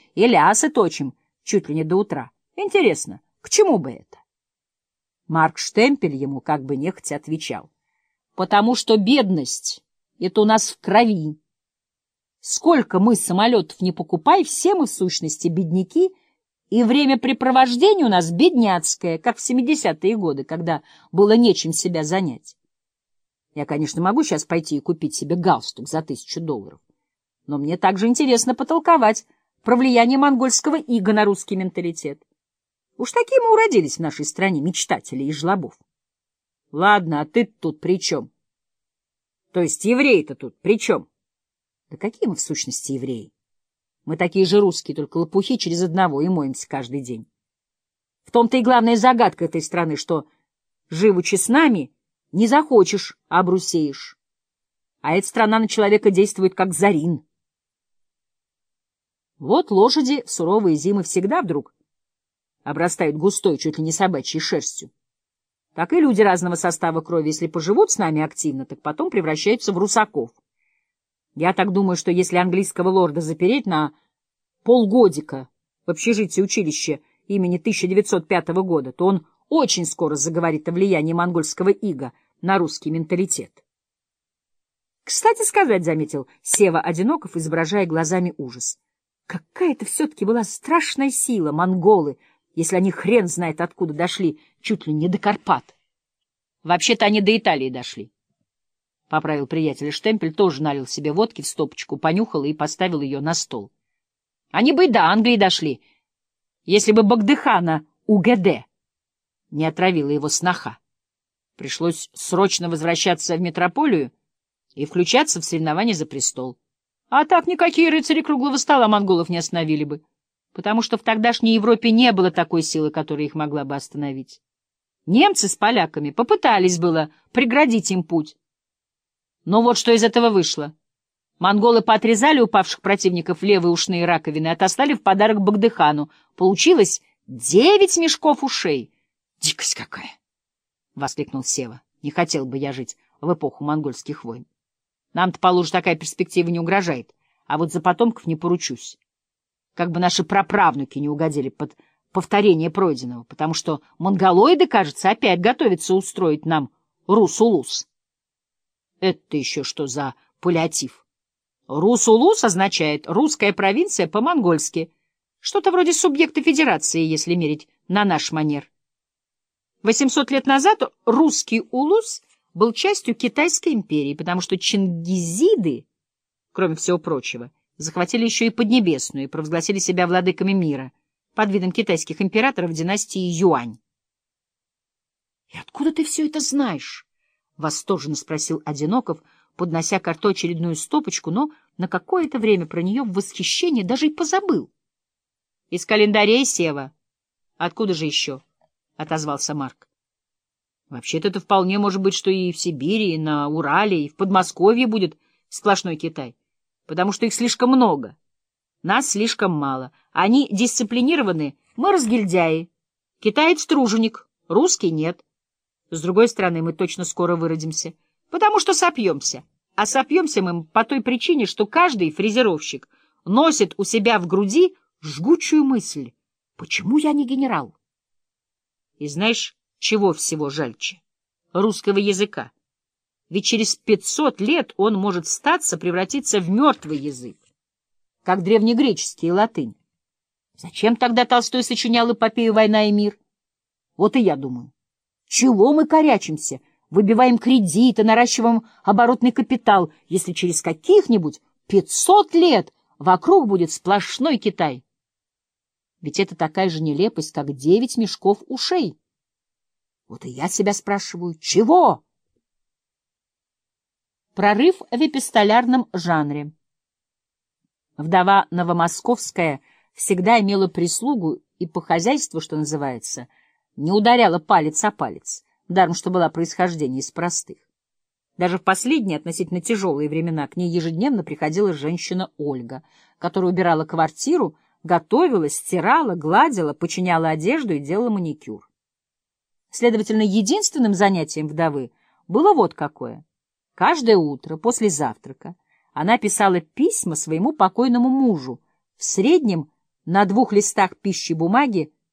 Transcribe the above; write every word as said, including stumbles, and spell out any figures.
и лясы точим чуть ли не до утра. Интересно, к чему бы это? Марк Штемпель ему как бы нехотя отвечал. Потому что бедность — это у нас в крови. Сколько мы самолетов не покупай, все мы в сущности бедняки, и времяпрепровождение у нас бедняцкое, как в семидесятые годы, когда было нечем себя занять. Я, конечно, могу сейчас пойти и купить себе галстук за тысячу долларов, но мне также интересно потолковать про влияние монгольского ига на русский менталитет. Уж такие мы уродились в нашей стране, мечтатели и жлобов. Ладно, а ты тут при чем? То есть евреи-то тут при чем? Да какие мы в сущности евреи? Мы такие же русские, только лопухи через одного, и моемся каждый день. В том-то и главная загадка этой страны, что, живучи с нами, не захочешь, а обрусеешь. А эта страна на человека действует как зарин. Вот лошади в суровые зимы всегда вдруг обрастают густой, чуть ли не собачьей шерстью. Так и люди разного состава крови, если поживут с нами активно, так потом превращаются в русаков. Я так думаю, что если английского лорда запереть на полгодика в общежитии училища имени тысяча девятьсот пятого года, то он очень скоро заговорит о влиянии монгольского ига на русский менталитет. Кстати сказать, — заметил Сева Одиноков, изображая глазами ужас, — какая-то все-таки была страшная сила, монголы, если они хрен знает откуда дошли, чуть ли не до Карпат. Вообще-то они до Италии дошли. — поправил приятель Штемпель, тоже налил себе водки в стопочку, понюхал и поставил ее на стол. — Они бы и до Англии дошли, если бы Багдыхана УГД не отравила его сноха. Пришлось срочно возвращаться в метрополию и включаться в соревнования за престол. А так никакие рыцари круглого стола монголов не остановили бы, потому что в тогдашней Европе не было такой силы, которая их могла бы остановить. Немцы с поляками попытались было преградить им путь. Но вот что из этого вышло. Монголы поотрезали упавших противников левые ушные раковины и отослали в подарок Багдыхану. Получилось девять мешков ушей. Дикость какая! — воскликнул Сева. — Не хотел бы я жить в эпоху монгольских войн. Нам-то, положу, такая перспектива не угрожает, а вот за потомков не поручусь. Как бы наши праправнуки не угодили под повторение пройденного, потому что монголоиды, кажется, опять готовятся устроить нам Рус-Улус. Это еще что за паллиатив? Рус-Улус означает «русская провинция» по-монгольски, что-то вроде субъекта федерации, если мерить на наш манер. восемьсот лет назад русский Улус был частью Китайской империи, потому что чингизиды, кроме всего прочего, захватили еще и Поднебесную и провозгласили себя владыками мира под видом китайских императоров династии Юань. — И откуда ты все это знаешь? — восторженно спросил Одиноков, поднося ко рту очередную стопочку, но на какое-то время про нее в восхищении даже и позабыл. — Из календарей, Сева. — Откуда же еще? — отозвался Марк. — Вообще-то это вполне может быть, что и в Сибири, и на Урале, и в Подмосковье будет сплошной Китай, потому что их слишком много. Нас слишком мало. Они дисциплинированы, мы разгильдяи. Китаец — труженик, русский — нет. С другой стороны, мы точно скоро выродимся, потому что сопьемся. А сопьемся мы по той причине, что каждый фрезеровщик носит у себя в груди жгучую мысль: почему я не генерал? И знаешь, чего всего жальче? Русского языка. Ведь через пятьсот лет он может статься, превратиться в мертвый язык, как древнегреческий и латынь. Зачем тогда Толстой сочинял эпопею «Война и мир»? Вот и я думаю. Чего мы корячимся, выбиваем кредиты, наращиваем оборотный капитал, если через каких-нибудь пятьсот лет вокруг будет сплошной Китай? Ведь это такая же нелепость, как девять мешков ушей. Вот и я себя спрашиваю, чего? Прорыв в эпистолярном жанре. Вдова Новомосковская всегда имела прислугу и по хозяйству, что называется, не ударяла палец о палец, даром что была происхождение из простых. Даже в последние относительно тяжелые времена к ней ежедневно приходила женщина Ольга, которая убирала квартиру, готовила, стирала, гладила, починяла одежду и делала маникюр. Следовательно, единственным занятием вдовы было вот какое. Каждое утро после завтрака она писала письма своему покойному мужу, в среднем На двух листах пищи бумаги